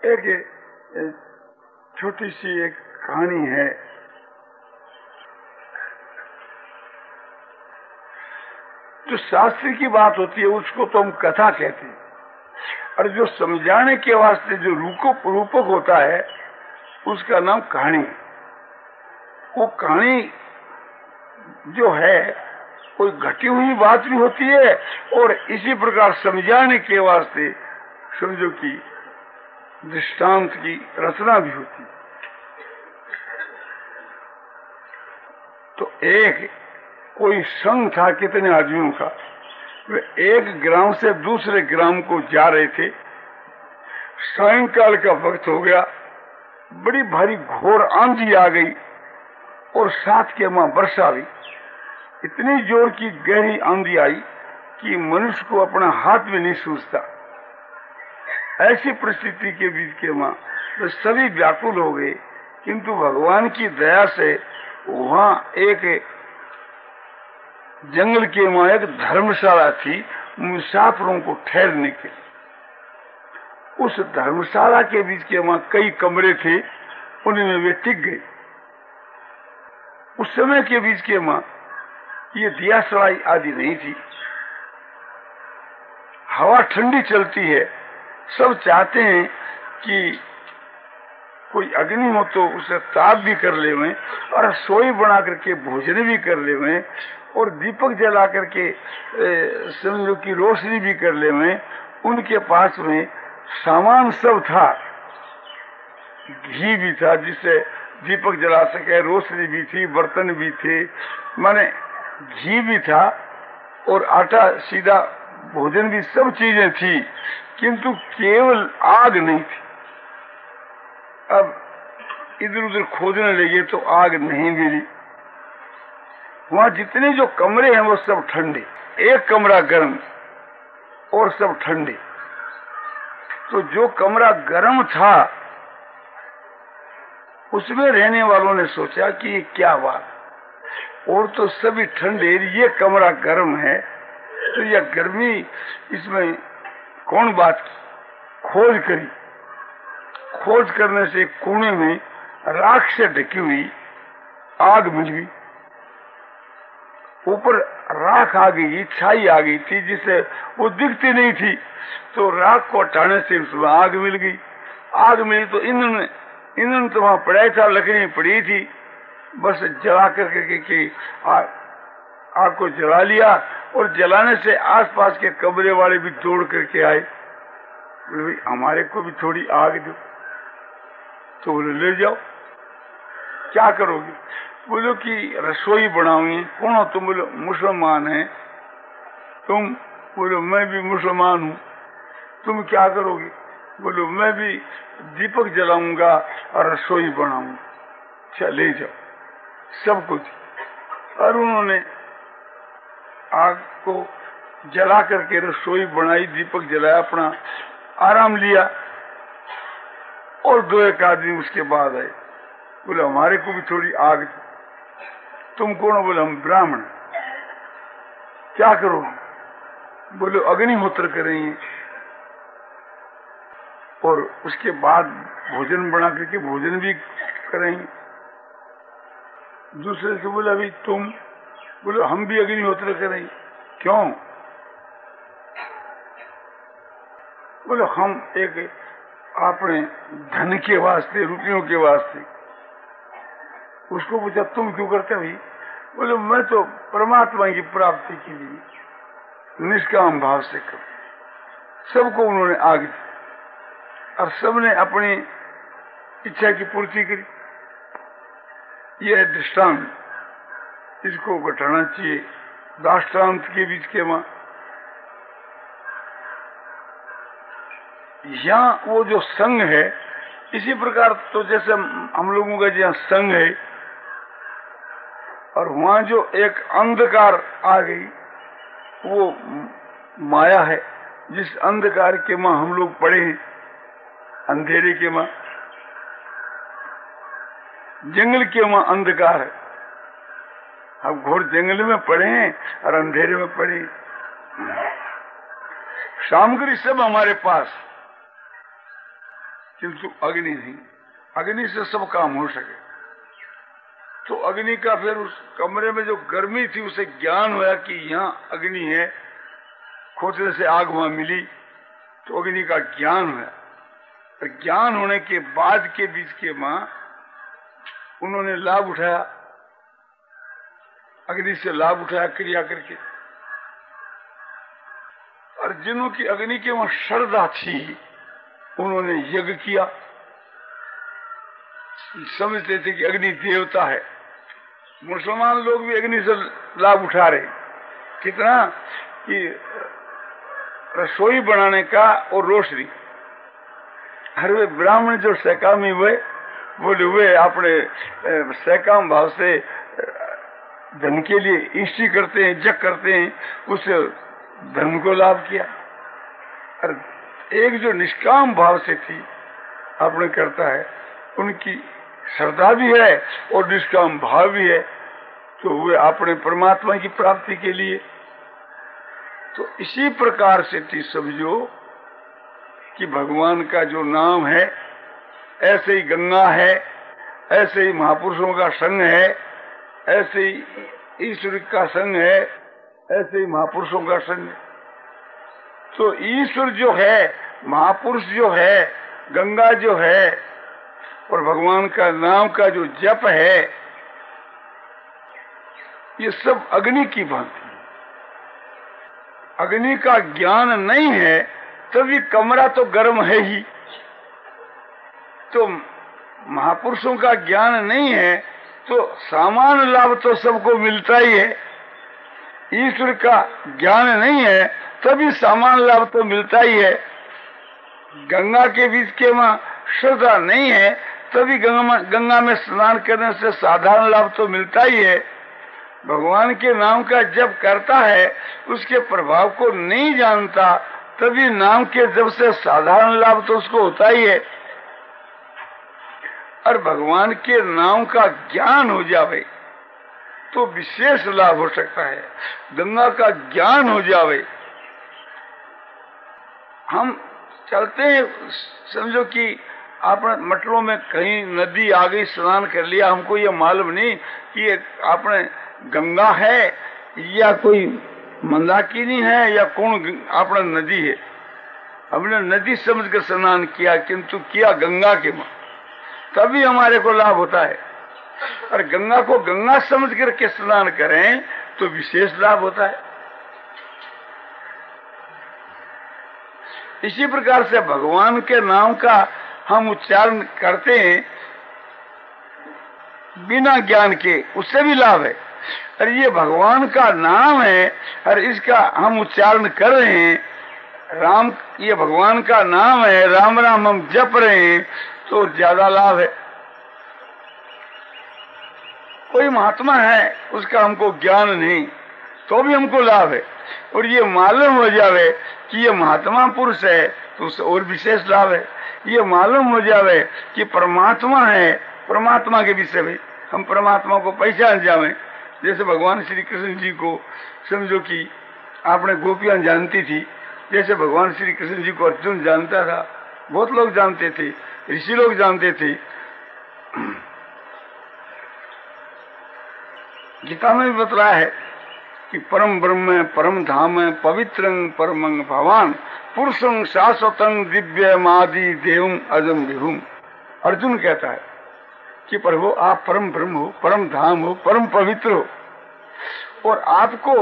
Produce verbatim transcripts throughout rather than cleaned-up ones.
एक, एक छोटी सी एक कहानी है। जो शास्त्र की बात होती है उसको तो हम कथा कहते हैं, और जो समझाने के वास्ते जो रूपक रूपक होता है उसका नाम कहानी। वो कहानी जो है कोई घटी हुई बात भी होती है और इसी प्रकार समझाने के वास्ते समझो कि दृष्टांत की रचना भी होती है। तो एक कोई संघ था कितने आदमियों का, वे एक ग्राम से दूसरे ग्राम को जा रहे थे। सायंकाल का वक्त हो गया, बड़ी भारी घोर आंधी आ गई और साथ के मां वर्षा हुई। इतनी जोर की गहरी आंधी आई कि मनुष्य को अपना हाथ भी नहीं सूझता। ऐसी परिस्थिति के बीच के मां तो सभी व्याकुल हो गए, किंतु भगवान की दया से वहां एक जंगल के वहां एक धर्मशाला थी मुसाफिरों को ठहरने के लिए। उस धर्मशाला के बीच के वहां कई कमरे थे, उनमें वे टिक गए। उस समय के बीच के वहां ये दिया सलाई आदि नहीं थी, हवा ठंडी चलती है। सब चाहते हैं कि कोई अग्नि हो तो उसे ताप भी कर ले में, और रसोई बना करके भोजन भी कर ले में, और दीपक जला करके समझो की रोशनी भी कर ले में। उनके पास में सामान सब था, घी भी था जिससे दीपक जला सके, रोशनी भी थी, बर्तन भी थे, माने घी भी था और आटा सीधा भोजन भी, सब चीजें थी, किंतु केवल आग नहीं थी। अब इधर उधर खोजने लगे तो आग नहीं मिली। वहां जितने जो कमरे हैं वो सब ठंडे, एक कमरा गर्म और सब ठंडे। तो जो कमरा गर्म था उसमें रहने वालों ने सोचा कि ये क्या बात, और तो सभी ठंडे, ये कमरा गर्म है तो यह गर्मी इसमें कौन बात की। खोज करी, खोज करने से कोने में राख से ढकी हुई आग मिल गई। ऊपर राख आ गई, छाई आ गई थी जिससे वो दिखती नहीं थी, तो राख को हटाने से उसमें आग मिल गई। आग मिली तो ईंधन ईंधन तो वहां पड़ा था, लकड़ी पड़ी थी, बस जला करके के आग, आग को जला लिया। और जलाने से आसपास के कमरे वाले भी दौड़ करके आए, बोले हमारे को भी थोड़ी आग दो। तो बोले ले जाओ। क्या करोगे? बोलो कि रसोई बनाऊंगी। कौन हो तुम? बोलो मुसलमान है। तुम? बोलो मैं भी मुसलमान हूँ। तुम क्या करोगे? बोलो मैं भी दीपक जलाऊंगा और रसोई बनाऊंगा। चले जाओ, सब कुछ। और उन्होंने आग को जला करके रसोई बनाई, दीपक जलाया, अपना आराम लिया। और दो एक आदमी उसके बाद आए, बोले हमारे को भी थोड़ी आग। तुम कौन हो? बोले हम ब्राह्मण। क्या करो? बोले अग्निहोत्र करेंगे और उसके बाद भोजन बना करके भोजन भी करेंगे। दूसरे से बोले अभी तुम? बोले हम भी अग्निहोत्र करेंगे। क्यों? बोले हम एक अपने धन के वास्ते, रुपयों के वास्ते। उसको पूछा तुम क्यों करते भाई? बोले मैं तो परमात्मा की प्राप्ति के लिए निष्काम भाव से कर। सबको उन्होंने आग दी और सबने अपनी इच्छा की पूर्ति करी। यह दृष्टांत, इसको घटाना चाहिए दाष्टान्त के बीच के मां। यहाँ वो जो संघ है, इसी प्रकार तो जैसे हम लोगों का जहाँ संघ है, और वहां जो एक अंधकार आ गई वो माया है, जिस अंधकार के मां हम लोग पड़े हैं, अंधेरे के मां, जंगल के मां अंधकार है। हम घोर जंगल में पड़े हैं और अंधेरे में पड़े। सामग्री सब हमारे पास, किंतु अग्नि नहीं। अग्नि से सब काम हो सके। तो अग्नि का फिर उस कमरे में जो गर्मी थी उसे ज्ञान हुआ कि यहाँ अग्नि है, खोजने से आग वहां मिली, तो अग्नि का ज्ञान हुआ। और ज्ञान होने के बाद के बीच के मां उन्होंने लाभ उठाया, अग्नि से लाभ उठाया क्रिया करके। और जिन्हों की अग्नि के वहां श्रद्धा थी उन्होंने यज्ञ किया, समझते थे कि अग्नि देवता है। मुसलमान लोग भी अग्नि से लाभ उठा रहे, कितना कि रसोई बनाने का और रोशनी। हर वे ब्राह्मण जो सैकामी हुए बोले हुए अपने सैकाम भाव से धन के लिए इष्टि करते हैं, जग करते हैं, उस धन को लाभ किया। और एक जो निष्काम भाव से थी आपने करता है, उनकी श्रद्धा भी है और निष्काम भाव भी है, तो वे अपने परमात्मा की प्राप्ति के लिए। तो इसी प्रकार से थी समझो कि भगवान का जो नाम है, ऐसे ही गंगा है, ऐसे ही महापुरुषों का संग है, ऐसे ही ईश्वर का संग है, ऐसे ही महापुरुषों का संग है। तो ईश्वर जो है, महापुरुष जो है, गंगा जो है और भगवान का नाम का जो जप है, ये सब अग्नि की भांति। अग्नि का ज्ञान नहीं है तभी कमरा तो गर्म है ही। तो महापुरुषों का ज्ञान नहीं है तो सामान्य लाभ तो सबको मिलता ही है। ईश्वर का ज्ञान नहीं है तभी सामान्य लाभ तो मिलता ही है। गंगा के बीच के वहां श्रद्धा नहीं है तभी गंगा गंगा में स्नान करने से साधारण लाभ तो मिलता ही है। भगवान के नाम का जप करता है, उसके प्रभाव को नहीं जानता, तभी नाम के जप से साधारण लाभ तो उसको होता ही है। और भगवान के नाम का ज्ञान हो जावे तो विशेष लाभ हो सकता है। गंगा का ज्ञान हो जावे, हम चलते हैं, समझो कि आपने मटरों में कहीं नदी आ गई, स्नान कर लिया, हमको ये मालूम नहीं कि ये आपने गंगा है या कोई मंदाकिनी है या कौन आपने नदी है। हमने नदी समझकर स्नान किया किंतु किया गंगा के मां, तभी हमारे को लाभ होता है। और गंगा को गंगा समझ करके स्नान करें तो विशेष लाभ होता है। इसी प्रकार से भगवान के नाम का हम उच्चारण करते हैं बिना ज्ञान के, उससे भी लाभ है। और ये भगवान का नाम है और इसका हम उच्चारण कर रहे हैं, राम, ये भगवान का नाम है, राम राम हम जप रहे हैं तो ज्यादा लाभ है। कोई महात्मा है उसका हमको ज्ञान नहीं तो भी हमको लाभ है, और ये मालूम हो जावे कि ये महात्मा पुरुष है तो उससे और विशेष लाभ है। ये मालूम हो जावे कि परमात्मा है, परमात्मा के विषय में हम परमात्मा को पहचान जावे। जैसे भगवान श्री कृष्ण जी को समझो कि आपने गोपियां जानती थी, जैसे भगवान श्री कृष्ण जी को अर्जुन जानता था, बहुत लोग जानते थे, ऋषि लोग जानते थे। गीता में भी बतलाया है कि परम ब्रह्म परम धाम पवित्रं परमं भवान पुरुषं शाश्वतं दिव्यमादि देवं अजम विभुम। अर्जुन कहता है कि प्रभु आप परम ब्रह्म हो, परम धाम हो, परम पवित्र हो, और आपको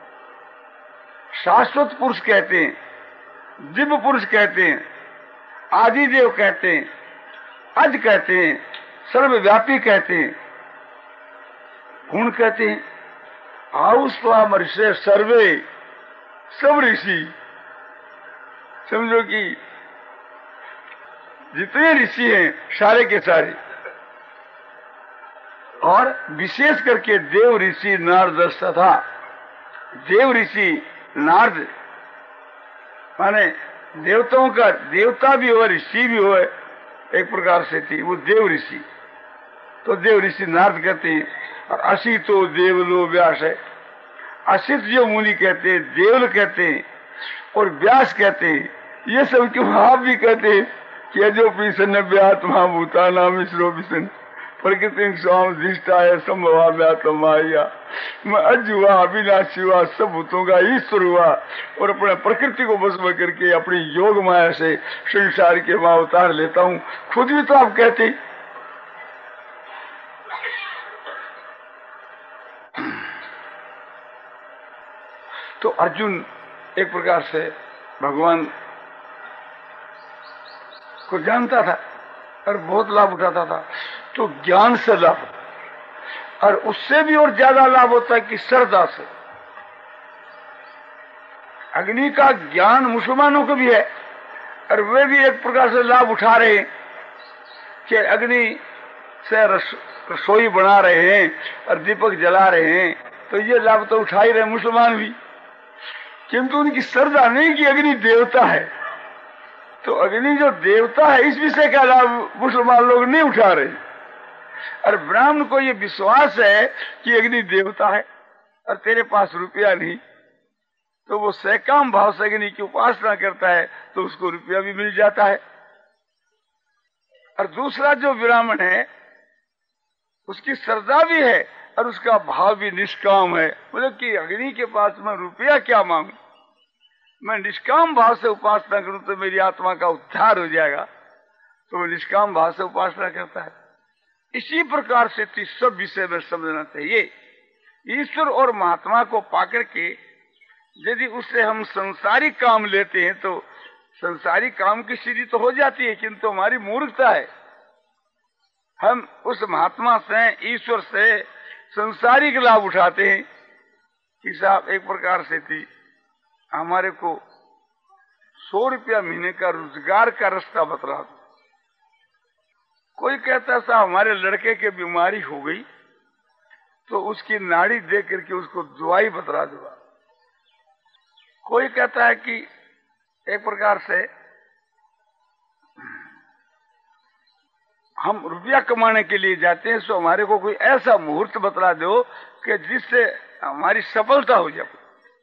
शाश्वत पुरुष कहते हैं, दिव्य पुरुष कहते हैं, आदि देव कहते हैं, अज कहते हैं, सर्वव्यापी कहते हैं, गुण कहते हैं। आउस्वाम ऋषि सर्वे, सब ऋषि, समझो कि जितने ऋषि हैं सारे के सारे, और विशेष करके देव ऋषि नारद तथा देव ऋषि नारद, माने देवताओं का देवता भी हो ऋषि भी हो, एक प्रकार से थी वो देव ऋषि, तो देव ऋषि नारद कहते हैं। और असितो देवलो व्यास है, असित जो मुनि कहते हैं, देवल कहते हैं और व्यास कहते हैं, ये सब क्यों आप भी कहते हैं कि जो पीसन व्यात्मा भूता नाम इसरो पिसन प्रकृति स्वाम दिष्टाय संभवाव्यात्माया। मैं अज हुआ, अविनाशी हुआ, सब भूतों का ईश्वर हुआ और अपने प्रकृति को बस में करके अपनी योग माया से संसार के मां उतार लेता हूँ। खुद भी तो आप कहते तो अर्जुन एक प्रकार से भगवान को जानता था और बहुत लाभ उठाता था। तो ज्ञान से लाभ, और उससे भी और ज्यादा लाभ होता है कि श्रद्धा से। अग्नि का ज्ञान मुसलमानों को भी है और वे भी एक प्रकार से लाभ उठा रहे हैं कि अग्नि से रस, रसोई बना रहे हैं और दीपक जला रहे हैं, तो ये लाभ तो उठा ही रहे मुसलमान भी। किंतु उनकी श्रद्धा नहीं कि अग्नि देवता है, तो अग्नि जो देवता है इस विषय का लाभ मुसलमान लोग नहीं उठा रहे। और ब्राह्मण को ये विश्वास है कि अग्नि देवता है और तेरे पास रुपया नहीं, तो वो सकाम भाव से अग्नि की उपासना करता है तो उसको रुपया भी मिल जाता है। और दूसरा जो ब्राह्मण है उसकी श्रद्धा भी है और उसका भाव भी निष्काम है, मतलब कि अग्नि के पास मैं रुपया क्या मांगू, मैं निष्काम भाव से उपासना करूं तो मेरी आत्मा का उद्धार हो जाएगा, तो वो निष्काम भाव से उपासना करता है। इसी प्रकार से सब विषय में समझना चाहिए। ईश्वर और महात्मा को पाकर के यदि उससे हम संसारिक काम लेते हैं तो संसारिक काम की सिद्धि तो हो जाती है, किंतु हमारी मूर्खता है। हम उस महात्मा से, ईश्वर से संसारिक लाभ उठाते हैं कि साहब एक प्रकार से थी हमारे को सौ रुपया महीने का रोजगार का रास्ता बतला दो। कोई कहता साहब हमारे लड़के के बीमारी हो गई तो उसकी नाड़ी देख करके उसको दवाई बतला दो। कोई कहता है कि एक प्रकार से हम रुपया कमाने के लिए जाते हैं, तो हमारे को कोई ऐसा मुहूर्त बतला दो कि जिससे हमारी सफलता हो जाए।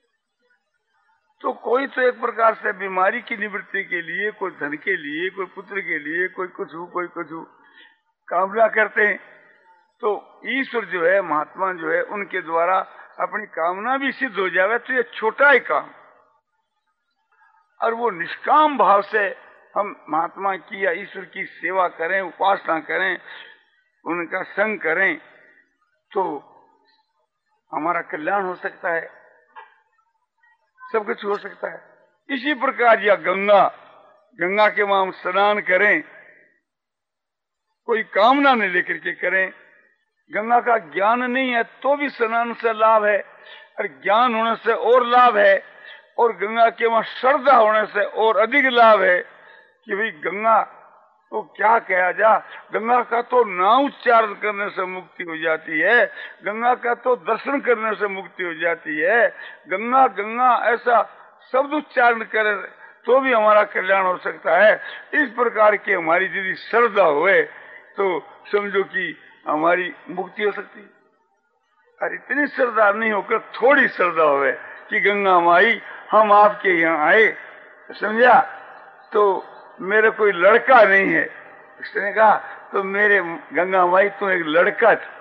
तो कोई तो एक प्रकार से बीमारी की निवृत्ति के लिए, कोई धन के लिए, कोई पुत्र के लिए, कोई कुछ हो, कोई कुछ हो कामना करते हैं। तो ईश्वर जो है, महात्मा जो है, उनके द्वारा अपनी कामना भी सिद्ध हो जाए तो ये छोटा ही काम। और वो निष्काम भाव से हम महात्मा की या ईश्वर की सेवा करें, उपासना करें, उनका संग करें, तो हमारा कल्याण हो सकता है, सब कुछ हो सकता है। इसी प्रकार या गंगा गंगा के वहां हम स्नान करें, कोई कामना नहीं लेकर के करें। गंगा का ज्ञान नहीं है तो भी स्नान से लाभ है, और ज्ञान होने से और लाभ है, और गंगा के वहां श्रद्धा होने से और अधिक लाभ है कि भाई गंगा तो क्या कहा जा, गंगा का तो नाम उच्चारण करने से मुक्ति हो जाती है, गंगा का तो दर्शन करने से मुक्ति हो जाती है, गंगा गंगा ऐसा शब्द उच्चारण करे तो भी हमारा कल्याण हो सकता है। इस प्रकार की हमारी यदि श्रद्धा हुए तो समझो कि हमारी मुक्ति हो सकती है। और इतनी श्रद्धा नहीं होकर थोड़ी श्रद्धा हुए कि गंगा माई हम आपके यहाँ आए, समझा, तो मेरे कोई लड़का नहीं है, उसने कहा तो मेरे गंगा माई तुम एक लड़का था।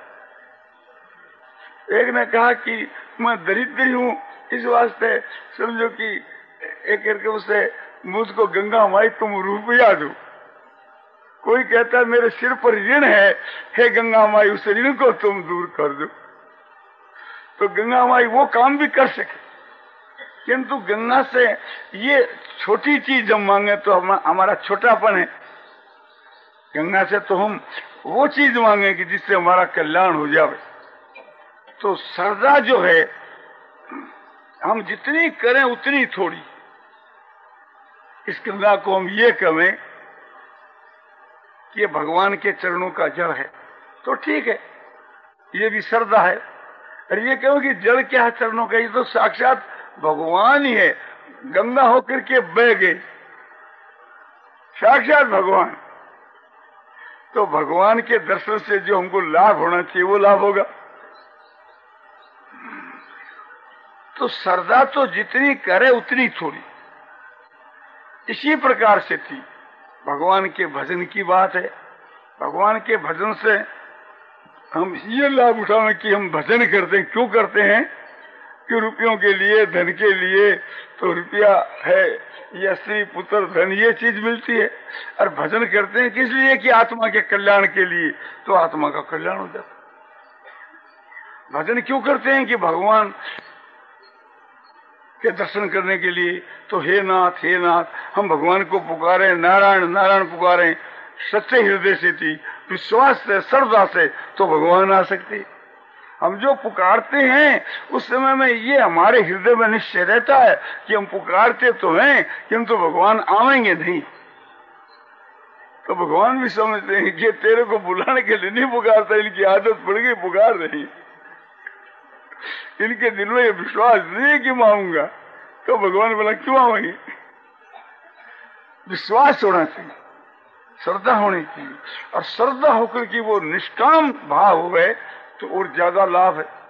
एक ने कहा कि मैं दरिद्री हूँ, इस वास्ते समझो कि एक करके उसे मुझको गंगा माई तुम रुपया दो। कोई कहता है मेरे सिर पर ऋण है, हे गंगा माई उस ऋण को तुम दूर कर दो। तो गंगा माई वो काम भी कर सके, किंतु गंगा से ये छोटी चीज जब मांगे तो हम, हमारा छोटापन है। गंगा से तो हम वो चीज मांगे कि जिससे हमारा कल्याण हो जाए। तो श्रद्धा जो है हम जितनी करें उतनी थोड़ी। इस गंगा को हम ये कहें कि ये भगवान के चरणों का जल है तो ठीक है, ये भी श्रद्धा है। और ये कहो कि जल क्या है चरणों का, ये तो साक्षात भगवान ही है, गंगा होकर के बह गए, साक्षात भगवान। तो भगवान के दर्शन से जो हमको लाभ होना चाहिए वो लाभ होगा। तो श्रद्धा तो जितनी करे उतनी थोड़ी। इसी प्रकार से थी भगवान के भजन की बात है। भगवान के भजन से हम ये लाभ उठाएं कि हम भजन करते हैं। क्यों करते हैं? कि रुपयों के लिए, धन के लिए, तो रुपया है या स्त्री पुत्र धन ये चीज मिलती है, और भजन करते हैं किस लिए? कि आत्मा के कल्याण के लिए, तो आत्मा का कल्याण हो जाता। भजन क्यों करते हैं? कि भगवान के दर्शन करने के लिए। तो हे नाथ, हे नाथ, हम भगवान को पुकारें, नारायण नारायण पुकारें सच्चे हृदय से थी, विश्वास से, श्रद्धा से, तो भगवान आ सकते। हम जो पुकारते हैं उस समय में ये हमारे हृदय में निश्चय रहता है कि हम पुकारते तो हैं किंतु भगवान आवेंगे नहीं। तो भगवान भी समझते हैं कि तेरे को बुलाने के लिए नहीं पुकारता, इनकी आदत पड़ गई पुकार नहीं, इनके दिल में ये विश्वास नहीं है कि मैं आऊंगा। तो भगवान बोला क्यों आवेंगे? विश्वास होना चाहिए, श्रद्धा होनी चाहिए, और श्रद्धा होकर की वो निष्काम भाव हो गए तो और ज्यादा लाभ है।